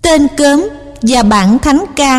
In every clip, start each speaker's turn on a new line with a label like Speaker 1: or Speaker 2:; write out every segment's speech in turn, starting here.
Speaker 1: Tên cớm và bản thánh ca.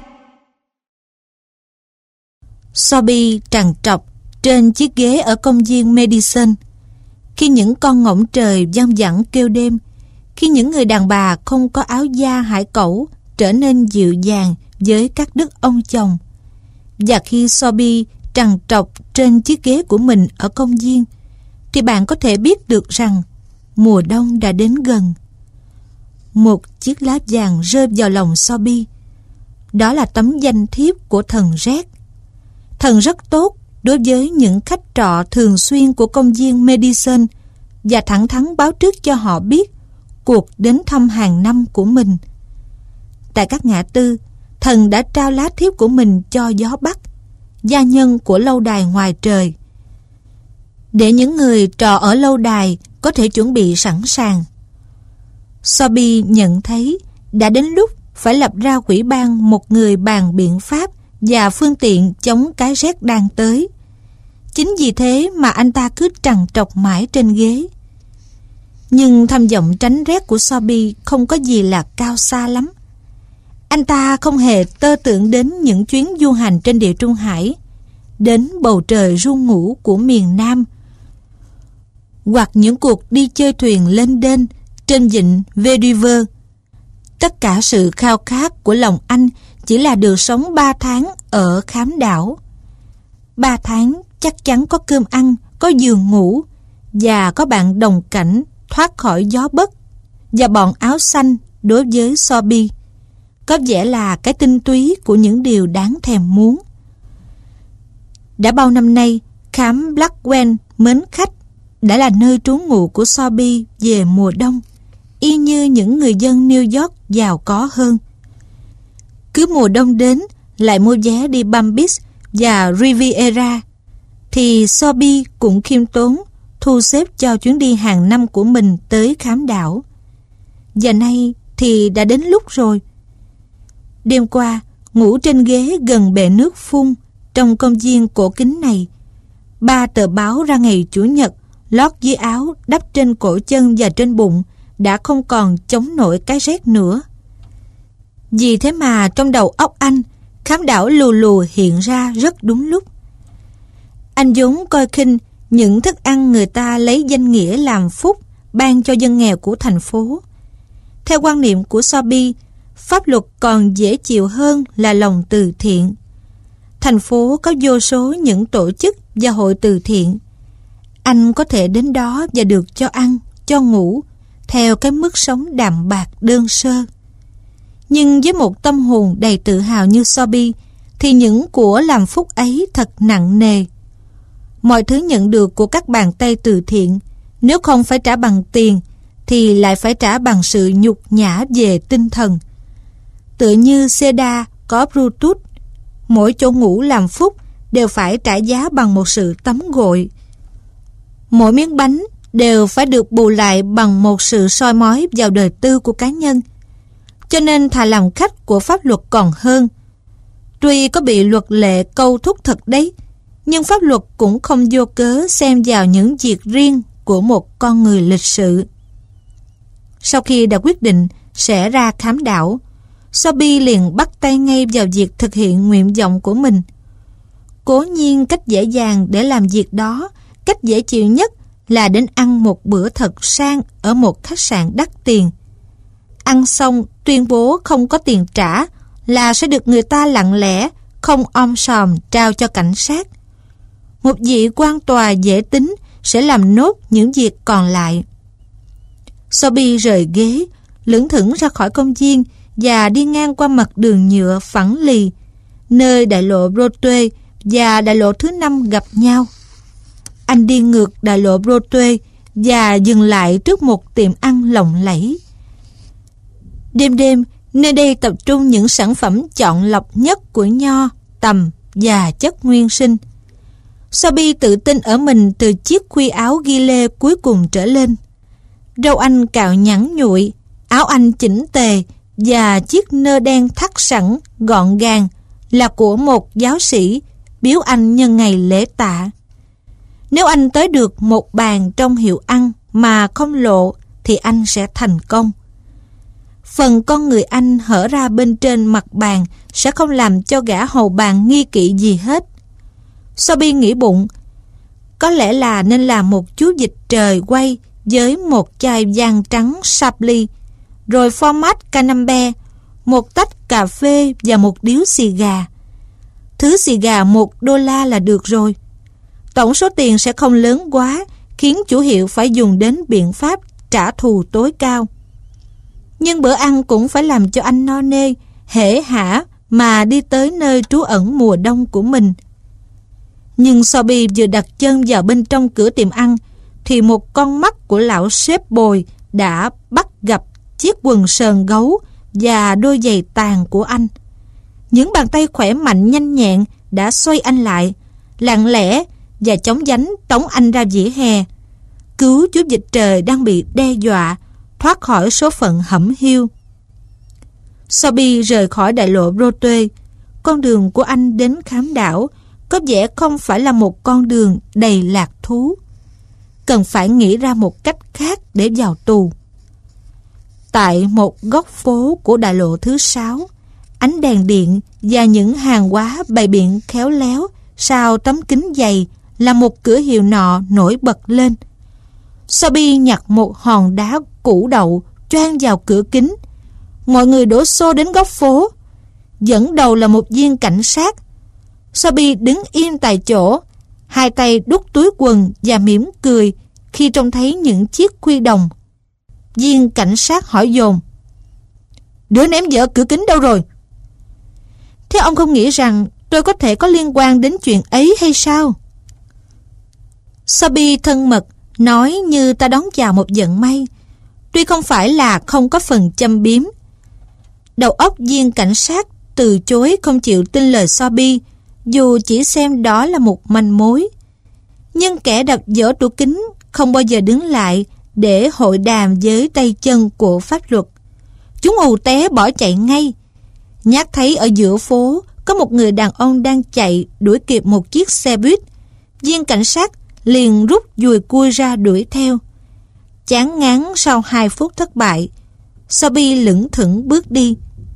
Speaker 1: Sophie trằn trọc trên chiếc ghế ở công viên Madison. Khi những con ngỗng trời văng vẳng kêu đêm, khi những người đàn bà không có áo da hải cẩu trở nên dịu dàng với các đức ông chồng, và khi Sophie trằn trọc trên chiếc ghế của mình ở công viên, thì bạn có thể biết được rằng mùa đông đã đến gần. Một chiếc lá vàng rơi vào lòng Sophie. Đó là tấm danh thiếp của thần rét. Thần rất tốt đối với những khách trọ thường xuyên của công viên Madison và thẳng thắn báo trước cho họ biết cuộc đến thăm hàng năm của mình. Tại các ngã tư, thần đã trao lá thiếp của mình cho gió Bắc, gia nhân của lâu đài ngoài trời, để những người trọ ở lâu đài có thể chuẩn bị sẵn sàng. Sophie nhận thấy đã đến lúc phải lập ra ủy ban một người bàn biện pháp và phương tiện chống cái rét đang tới. Chính vì thế mà anh ta cứ trằn trọc mãi trên ghế. Nhưng tham vọng tránh rét của Sophie không có gì là cao xa lắm. Anh ta không hề tơ tưởng đến những chuyến du hành trên địa Trung Hải, đến bầu trời ru ngủ của miền Nam, hoặc những cuộc đi chơi thuyền lênh đênh trên vịnh Vancouver. Tất cả sự khao khát của lòng anh chỉ là được sống 3 tháng ở khám đảo. 3 tháng chắc chắn có cơm ăn, có giường ngủ, và có bạn đồng cảnh thoát khỏi gió Bất và bọn áo xanh. Đối với Sophie, có vẻ là cái tinh túy của những điều đáng thèm muốn. Đã bao năm nay, khám Blackwell mến khách đã là nơi trú ngụ của Sophie về mùa đông, y như những người dân New York giàu có hơn. Cứ mùa đông đến lại mua vé đi Palm Beach và Riviera, thì Sophie cũng khiêm tốn thu xếp cho chuyến đi hàng năm của mình tới khám đảo. Và nay thì đã đến lúc rồi. Đêm qua, ngủ trên ghế gần bể nước phun trong công viên cổ kính này, 3 tờ báo ra ngày Chủ nhật lót dưới áo, đắp trên cổ chân và trên bụng đã không còn chống nổi cái rét nữa. Vì thế mà trong đầu óc anh, khám đảo lù lù hiện ra rất đúng lúc. Anh vốn coi khinh những thức ăn người ta lấy danh nghĩa làm phúc ban cho dân nghèo của thành phố. Theo quan niệm của Sophie, pháp luật còn dễ chịu hơn là lòng từ thiện. Thành phố có vô số những tổ chức và hội từ thiện. Anh có thể đến đó và được cho ăn, cho ngủ, theo cái mức sống đạm bạc đơn sơ. Nhưng với một tâm hồn đầy tự hào như Sophie, thì những của làm phúc ấy thật nặng nề. Mọi thứ nhận được của các bàn tay từ thiện, nếu không phải trả bằng tiền, thì lại phải trả bằng sự nhục nhã về tinh thần. Tựa như Seda có Brutus, mỗi chỗ ngủ làm phúc đều phải trả giá bằng một sự tắm gội. Mỗi miếng bánh đều phải được bù lại bằng một sự soi mói vào đời tư của cá nhân. Cho nên thà làm khách của pháp luật còn hơn. Tuy có bị luật lệ câu thúc thật đấy, nhưng pháp luật cũng không vô cớ xem vào những việc riêng của một con người lịch sự. Sau khi đã quyết định sẽ ra khám đảo, Sophie liền bắt tay ngay vào việc thực hiện nguyện vọng của mình. Cố nhiên cách dễ dàng để làm việc đó, cách dễ chịu nhất là đến ăn một bữa thật sang ở một khách sạn đắt tiền. Ăn xong tuyên bố không có tiền trả là sẽ được người ta lặng lẽ, không om sòm trao cho cảnh sát. Một vị quan tòa dễ tính sẽ làm nốt những việc còn lại. Sophie rời ghế, lững thững ra khỏi công viên và đi ngang qua mặt đường nhựa phẳng lì, nơi đại lộ Broadway và đại lộ thứ 5 gặp nhau. Anh đi ngược đại lộ Broadway và dừng lại trước một tiệm ăn lộng lẫy. Đêm đêm, nơi đây tập trung những sản phẩm chọn lọc nhất của nho, tằm và chất nguyên sinh. Sophie tự tin ở mình từ chiếc khuy áo ghi lê cuối cùng trở lên. Râu anh cạo nhẵn nhụi, áo anh chỉnh tề và chiếc nơ đen thắt sẵn gọn gàng là của một giáo sĩ biếu anh nhân ngày lễ tạ. Nếu anh tới được một bàn trong hiệu ăn mà không lộ thì anh sẽ thành công. phần con người anh hở ra bên trên mặt bàn sẽ không làm cho gã hầu bàn nghi kỵ gì hết. Sophie nghĩ bụng, có lẽ là nên làm một chú vịt trời quay với một chai vang trắng Chablis, rồi format Camembert, một tách cà phê và một điếu xì gà. Thứ xì gà $1 là được rồi. Tổng số tiền sẽ không lớn quá, khiến chủ hiệu phải dùng đến biện pháp trả thù tối cao. Nhưng bữa ăn cũng phải làm cho anh no nê, hễ hả mà đi tới nơi trú ẩn mùa đông của mình. Nhưng Sophie vừa đặt chân vào bên trong cửa tiệm ăn, thì một con mắt của lão sếp bồi đã bắt gặp chiếc quần sờn gấu và đôi giày tàn của anh. Những bàn tay khỏe mạnh nhanh nhẹn đã xoay anh lại, lặng lẽ và chóng vánh tống anh ra vỉa hè, cứu chú vịt trời đang bị đe dọa thoát khỏi số phận hẩm hiu. Sophie rời khỏi đại lộ Broadway. Con đường của anh đến khám đảo có vẻ không phải là một con đường đầy lạc thú. Cần phải nghĩ ra một cách khác để vào tù. Tại một góc phố của đại lộ thứ 6, ánh đèn điện và những hàng hóa bày biện khéo léo sau tấm kính dày là một cửa hiệu nọ nổi bật lên. Sophie nhặt một hòn đá củ đậu choang vào cửa kính. Mọi người đổ xô đến góc phố. Dẫn đầu là một viên cảnh sát. Sophie đứng yên tại chỗ, hai tay đút túi quần và mỉm cười khi trông thấy những chiếc khuy đồng. Viên cảnh sát hỏi dồn, đứa ném vỡ cửa kính đâu rồi? Thế ông không nghĩ rằng tôi có thể có liên quan đến chuyện ấy hay sao? Sophie thân mật nói như ta đón chào một vận may, tuy không phải là không có phần châm biếm. Đầu óc viên cảnh sát từ chối không chịu tin lời Sophie, dù chỉ xem đó là một manh mối. Nhưng kẻ đập vỡ tủ kính không bao giờ đứng lại để hội đàm với tay chân của pháp luật. Chúng ù té bỏ chạy ngay. Nhát thấy ở giữa phố có một người đàn ông đang chạy đuổi kịp một chiếc xe buýt, viên cảnh sát liền rút dùi cui ra đuổi theo. Chán ngán sau 2 phút thất bại, Sophie lững thững bước đi.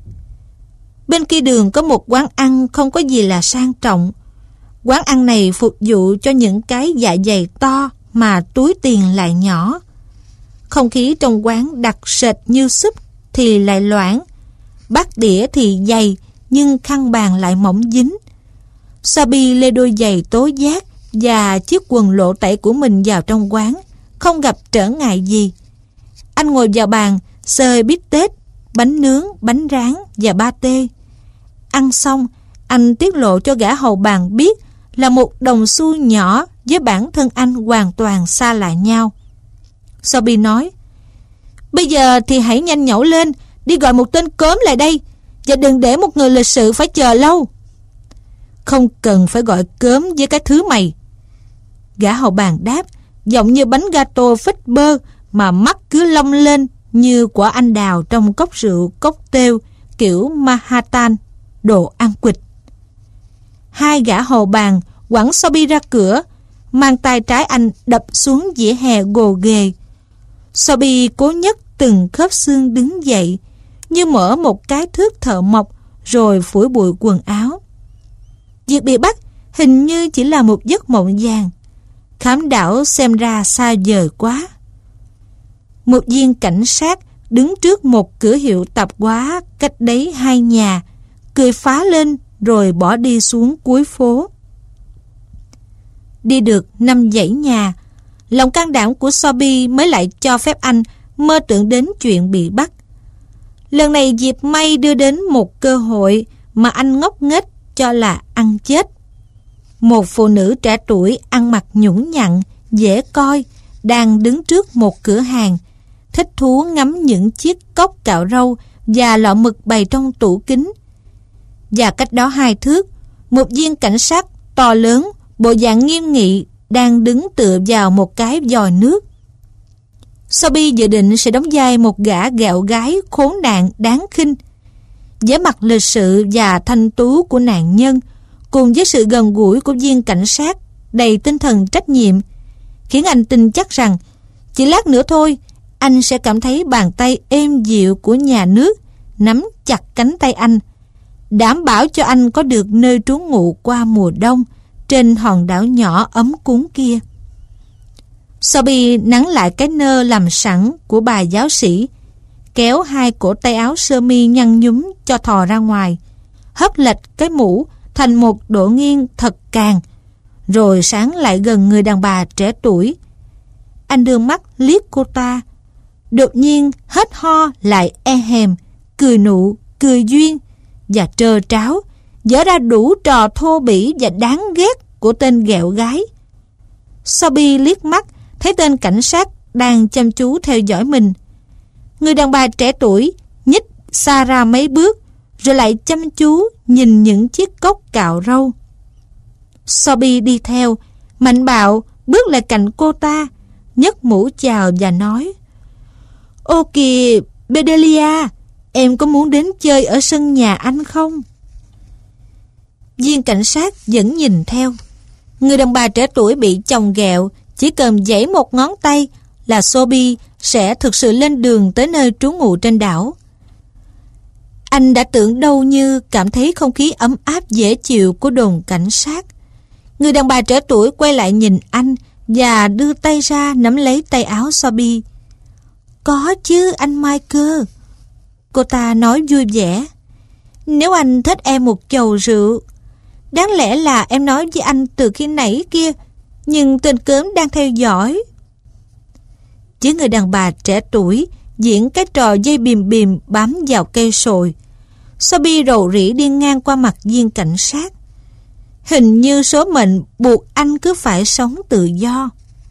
Speaker 1: Bên kia đường có một quán ăn không có gì là sang trọng. Quán ăn này phục vụ cho những cái dạ dày to mà túi tiền lại nhỏ. Không khí trong quán đặc sệt như súp thì lại loãng, bát đĩa thì dày nhưng khăn bàn lại mỏng dính. Sophie lê đôi giày tố giác và chiếc quần lộ tẩy của mình vào trong quán, không gặp trở ngại gì. Anh ngồi vào bàn xơi bít tết, bánh nướng, bánh rán và pate. Ăn xong, anh tiết lộ cho gã hầu bàn biết là một đồng xu nhỏ với bản thân anh hoàn toàn xa lạ nhau. Sophie nói, bây giờ thì hãy nhanh nhẩu lên, đi gọi một tên cớm lại đây, và đừng để một người lịch sự phải chờ lâu. Không cần phải gọi cớm với cái thứ mày. Gã hầu bàn đáp, giọng như bánh gato phết bơ mà mắt cứ long lên như quả anh đào trong cốc rượu cocktail kiểu Manhattan, đồ ăn quỵt. 2 gã hầu bàn quẳng Sophie ra cửa, mang tay trái anh đập xuống vỉa hè gồ ghề. Sophie cố nhấc từng khớp xương đứng dậy, như mở một cái thước thợ mộc rồi phủi bụi quần áo. Việc bị bắt hình như chỉ là một giấc mộng vàng. Khám đảo xem ra xa vời quá. Một viên cảnh sát đứng trước một cửa hiệu tạp hóa cách đấy 2 nhà, cười phá lên rồi bỏ đi xuống cuối phố. Đi được 5 dãy nhà, lòng can đảm của Sophie mới lại cho phép anh mơ tưởng đến chuyện bị bắt. Lần này dịp may đưa đến một cơ hội mà anh ngốc nghếch cho là ăn chết. Một phụ nữ trẻ tuổi ăn mặc nhũng nhặn, dễ coi, đang đứng trước một cửa hàng, thích thú ngắm những chiếc cốc cạo râu và lọ mực bày trong tủ kính. Và cách đó 2 thước, một viên cảnh sát to lớn, bộ dạng nghiêm nghị, đang đứng tựa vào một cái vòi nước. Sophie dự định sẽ đóng vai một gã ghẹo gái khốn nạn đáng khinh. Vẻ mặt lịch sự và thanh tú của nạn nhân cùng với sự gần gũi của viên cảnh sát đầy tinh thần trách nhiệm khiến anh tin chắc rằng chỉ lát nữa thôi anh sẽ cảm thấy bàn tay êm dịu của nhà nước nắm chặt cánh tay anh, đảm bảo cho anh có được nơi trú ngụ qua mùa đông trên hòn đảo nhỏ ấm cúng kia. Sophie nắn lại cái nơ làm sẵn của bà giáo sĩ, kéo hai cổ tay áo sơ mi nhăn nhúm cho thò ra ngoài, hất lệch cái mũ thành một độ nghiêng thật càng, rồi sáng lại gần người đàn bà trẻ tuổi. Anh đưa mắt liếc cô ta, đột nhiên hết ho lại e hèm, cười nụ, cười duyên và trơ tráo, dở ra đủ trò thô bỉ và đáng ghét của tên ghẹo gái. Sophie liếc mắt thấy tên cảnh sát đang chăm chú theo dõi mình. Người đàn bà trẻ tuổi nhích xa ra mấy bước, rồi lại chăm chú nhìn những chiếc cốc cạo râu. Sophie đi theo, mạnh bạo bước lại cạnh cô ta, nhấc mũ chào và nói: "Ô kìa, Bedelia, em có muốn đến chơi ở sân nhà anh không?" Viên cảnh sát vẫn nhìn theo. Người đàn bà trẻ tuổi bị chồng ghẹo chỉ cần giãy một ngón tay là Sophie sẽ thực sự lên đường tới nơi trú ngụ trên đảo. Anh đã tưởng đâu như cảm thấy không khí ấm áp dễ chịu của đồn cảnh sát. Người đàn bà trẻ tuổi quay lại nhìn anh và đưa tay ra nắm lấy tay áo Sophie. "Có chứ anh Michael," cô ta nói vui vẻ. "Nếu anh thích em một chầu rượu. Đáng lẽ là em nói với anh từ khi nãy kia, nhưng tên cớm đang theo dõi." Chứ người đàn bà trẻ tuổi diễn cái trò dây bìm bìm bám vào cây sồi. Sophie rầu rĩ đi ngang qua mặt viên cảnh sát. Hình như số mệnh buộc anh cứ phải sống tự do.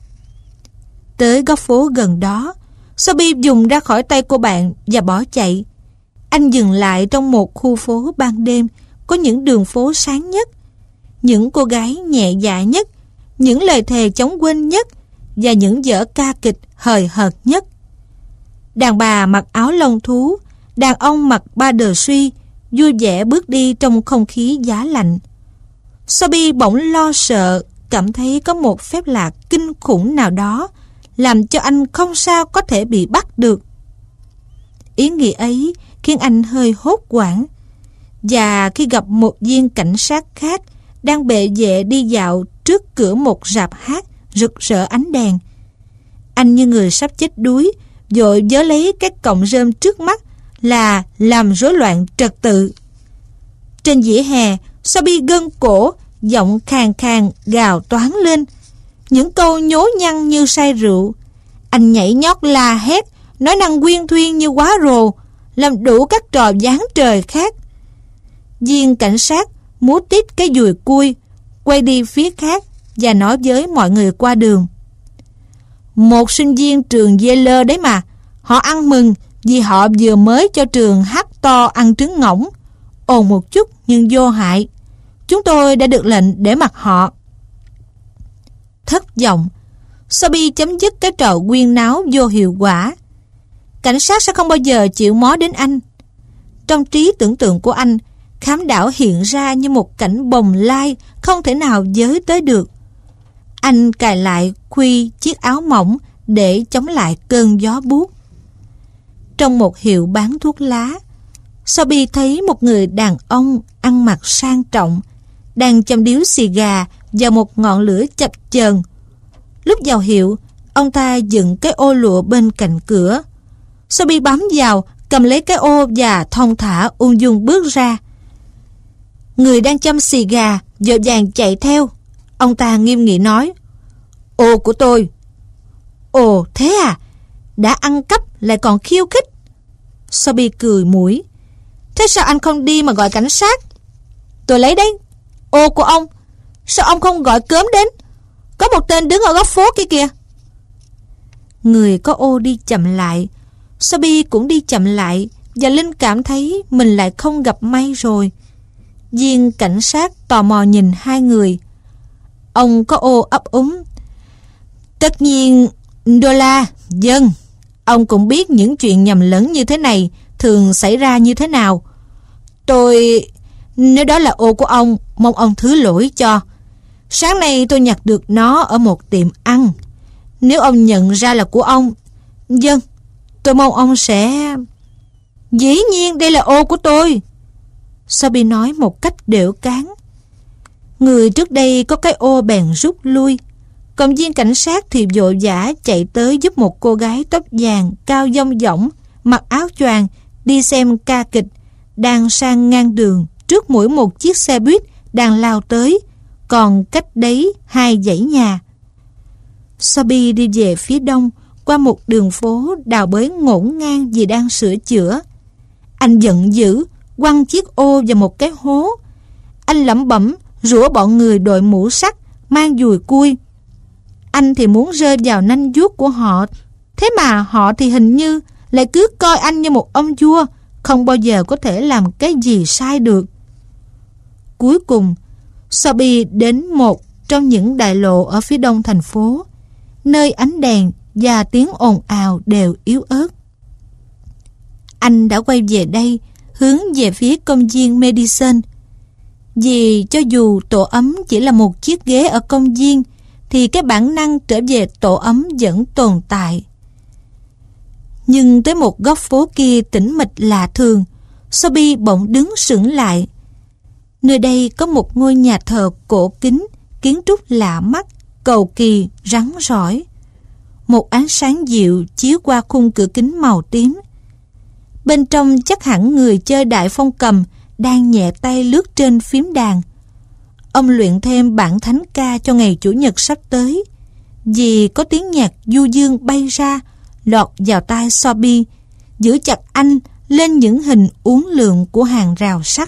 Speaker 1: Tới góc phố gần đó, Sophie dùng ra khỏi tay cô bạn và bỏ chạy. Anh dừng lại trong một khu phố ban đêm có những đường phố sáng nhất, những cô gái nhẹ dạ nhất, những lời thề chống quên nhất và những vở ca kịch hời hợt nhất. Đàn bà mặc áo lông thú, đàn ông mặc ba đờ suy, vui vẻ bước đi trong không khí giá lạnh. Sophie bỗng lo sợ, cảm thấy có một phép lạ kinh khủng nào đó làm cho anh không sao có thể bị bắt được. Ý nghĩ ấy khiến anh hơi hốt hoảng. Và khi gặp một viên cảnh sát khác đang bệ vệ đi dạo trước cửa một rạp hát rực rỡ ánh đèn, anh như người sắp chết đuối, vội vớ lấy cái cọng rơm trước mắt là làm rối loạn trật tự. Trên vỉa hè, Sophie gân cổ, giọng khàn khàn gào toáng lên những câu nhố nhăng như say rượu. Anh nhảy nhót la hét, nói năng quyên thuyên như quá rồ, làm đủ các trò giáng trời khác. Viên cảnh sát múa tít cái dùi cui, quay đi phía khác và nói với mọi người qua đường: "Một sinh viên trường Yale đấy mà, họ ăn mừng vì họ vừa mới cho trường hát to ăn trứng ngỗng, ồn một chút nhưng vô hại. Chúng tôi đã được lệnh để mặc họ." Thất vọng, Sophie chấm dứt cái trò quyên náo vô hiệu quả. Cảnh sát sẽ không bao giờ chịu mó đến anh. Trong trí tưởng tượng của anh, khám đảo hiện ra như một cảnh bồng lai không thể nào với tới được. Anh cài lại khuy chiếc áo mỏng để chống lại cơn gió buốt. Trong một hiệu bán thuốc lá, Sophie thấy một người đàn ông ăn mặc sang trọng đang châm điếu xì gà vào một ngọn lửa chập chờn. Lúc vào hiệu, ông ta dựng cái ô lụa bên cạnh cửa. Sophie bám vào, cầm lấy cái ô và thong thả ung dung bước ra. Người đang châm xì gà vội vàng chạy theo. Ông ta nghiêm nghị nói: "Ô của tôi." "Ồ, thế à? Đã ăn cắp lại còn khiêu khích." Sophie cười mũi: "Thế sao anh không đi mà gọi cảnh sát?" "Tôi lấy đấy. Ô của ông. Sao ông không gọi cớm đến? Có một tên đứng ở góc phố kia kìa." Người có ô đi chậm lại. Sophie cũng đi chậm lại, và Linh cảm thấy mình lại không gặp may rồi. Viên cảnh sát tò mò nhìn hai người. Ông có ô ấp úng: "Tất nhiên, Đô-la, vâng. Ông cũng biết những chuyện nhầm lẫn như thế này thường xảy ra như thế nào. Nếu đó là ô của ông, mong ông thứ lỗi cho. Sáng nay tôi nhặt được nó ở một tiệm ăn. Nếu ông nhận ra là của ông..." "Vâng, Tôi mong ông sẽ... Dĩ nhiên đây là ô của tôi, Sophie nói một cách đểu cáng. Người trước đây có cái ô bèn rút lui. Công viên cảnh sát thì vội vã chạy tới giúp một cô gái tóc vàng cao dong dỏng, mặc áo choàng, đi xem ca kịch, đang sang ngang đường trước mỗi một chiếc xe buýt đang lao tới, còn cách đấy 2 dãy nhà. Sophie đi về phía đông qua một đường phố đào bới ngổn ngang vì đang sửa chữa. Anh giận dữ quăng chiếc ô vào một cái hố. Anh lẩm bẩm rủa bọn người đội mũ sắt mang dùi cui. Anh thì muốn rơi vào nanh vuốt của họ, thế mà họ thì hình như lại cứ coi anh như một ông vua, không bao giờ có thể làm cái gì sai được. Cuối cùng, Sophie đến một trong những đại lộ ở phía đông thành phố, nơi ánh đèn và tiếng ồn ào đều yếu ớt. Anh đã quay về đây, hướng về phía công viên Madison. Vì cho dù tổ ấm chỉ là một chiếc ghế ở công viên, thì cái bản năng trở về tổ ấm vẫn tồn tại. Nhưng tới một góc phố kia tĩnh mịch lạ thường, Sophie bỗng đứng sững lại. Nơi đây có một ngôi nhà thờ cổ kính, kiến trúc lạ mắt, cầu kỳ, rắn rỏi. Một ánh sáng dịu chiếu qua khung cửa kính màu tím. Bên trong chắc hẳn người chơi đại phong cầm đang nhẹ tay lướt trên phím đàn. Ông luyện thêm bản thánh ca cho ngày Chủ nhật sắp tới, vì có tiếng nhạc du dương bay ra, lọt vào tai Sophie, giữ chặt anh lên những hình uốn lượn của hàng rào sắt.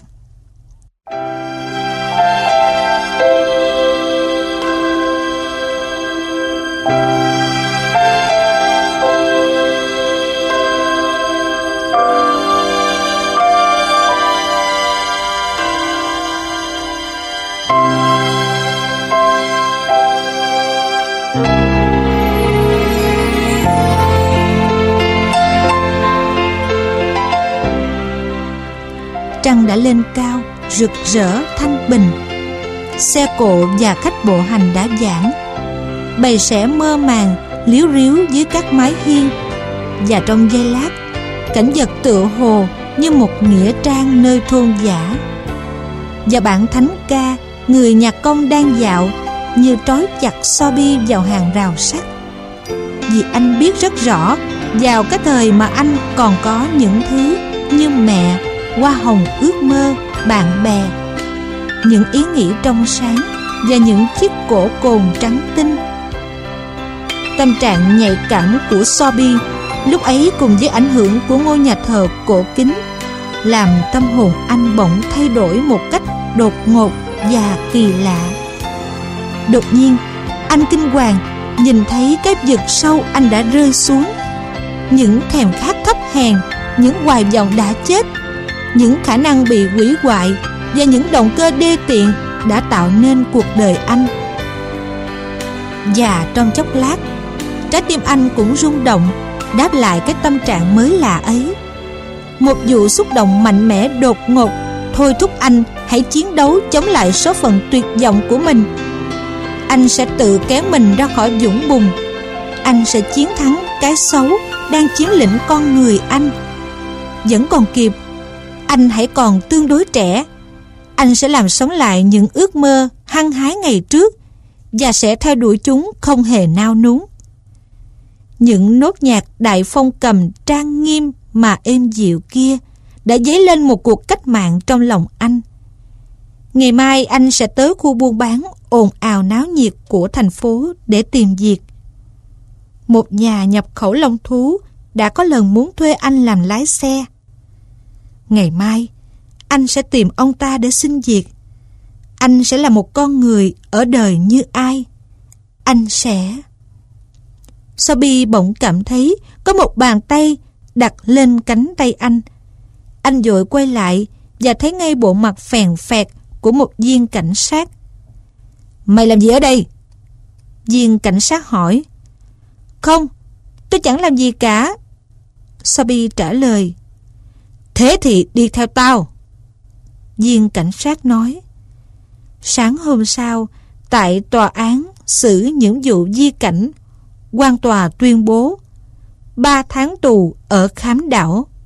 Speaker 1: Trăng đã lên cao, rực rỡ, thanh bình. Xe cộ và khách bộ hành đã giãn. Bầy sẻ mơ màng, líu ríu dưới các mái hiên. Và trong giây lát, cảnh vật tựa hồ như một nghĩa trang nơi thôn dã. Và bản thánh ca, người nhạc công đang dạo, như trói chặt Sophie vào hàng rào sắt. Vì anh biết rất rõ, vào cái thời mà anh còn có những thứ như mẹ, hoa hồng ước mơ, bạn bè, những ý nghĩ trong sáng và những chiếc cổ cồn trắng tinh. Tâm trạng nhạy cảm của Sophie lúc ấy cùng với ảnh hưởng của ngôi nhà thờ cổ kính làm tâm hồn anh bỗng thay đổi một cách đột ngột và kỳ lạ. Đột nhiên, anh kinh hoàng nhìn thấy cái vực sâu anh đã rơi xuống. Những thèm khát thấp hèn, những hoài vọng đã chết, những khả năng bị hủy hoại và những động cơ đê tiện đã tạo nên cuộc đời anh. Và trong chốc lát, trái tim anh cũng rung động, đáp lại cái tâm trạng mới lạ ấy. Một vụ xúc động mạnh mẽ đột ngột thôi thúc anh hãy chiến đấu chống lại số phận tuyệt vọng của mình. Anh sẽ tự kéo mình ra khỏi vũng bùn. Anh sẽ chiến thắng cái xấu đang chiếm lĩnh con người anh. Vẫn còn kịp. Anh hãy còn tương đối trẻ. Anh sẽ làm sống lại những ước mơ hăng hái ngày trước và sẽ theo đuổi chúng không hề nao núng. Những nốt nhạc đại phong cầm trang nghiêm mà êm dịu kia đã dấy lên một cuộc cách mạng trong lòng anh. Ngày mai anh sẽ tới khu buôn bán ồn ào náo nhiệt của thành phố để tìm việc. Một nhà nhập khẩu long thú đã có lần muốn thuê anh làm lái xe. Ngày mai, anh sẽ tìm ông ta để xin việc. Anh sẽ là một con người ở đời như ai. Anh sẽ... Sophie bỗng cảm thấy có một bàn tay đặt lên cánh tay anh. Anh vội quay lại và thấy ngay bộ mặt phèn phẹt của một viên cảnh sát. Mày làm gì ở đây? Viên cảnh sát hỏi. Không, tôi chẳng làm gì cả, Sophie trả lời. Thế thì đi theo tao, viên cảnh sát nói. Sáng hôm sau, tại tòa án xử những vụ di cảnh, quan tòa tuyên bố 3 tháng tù ở Khám Đảo.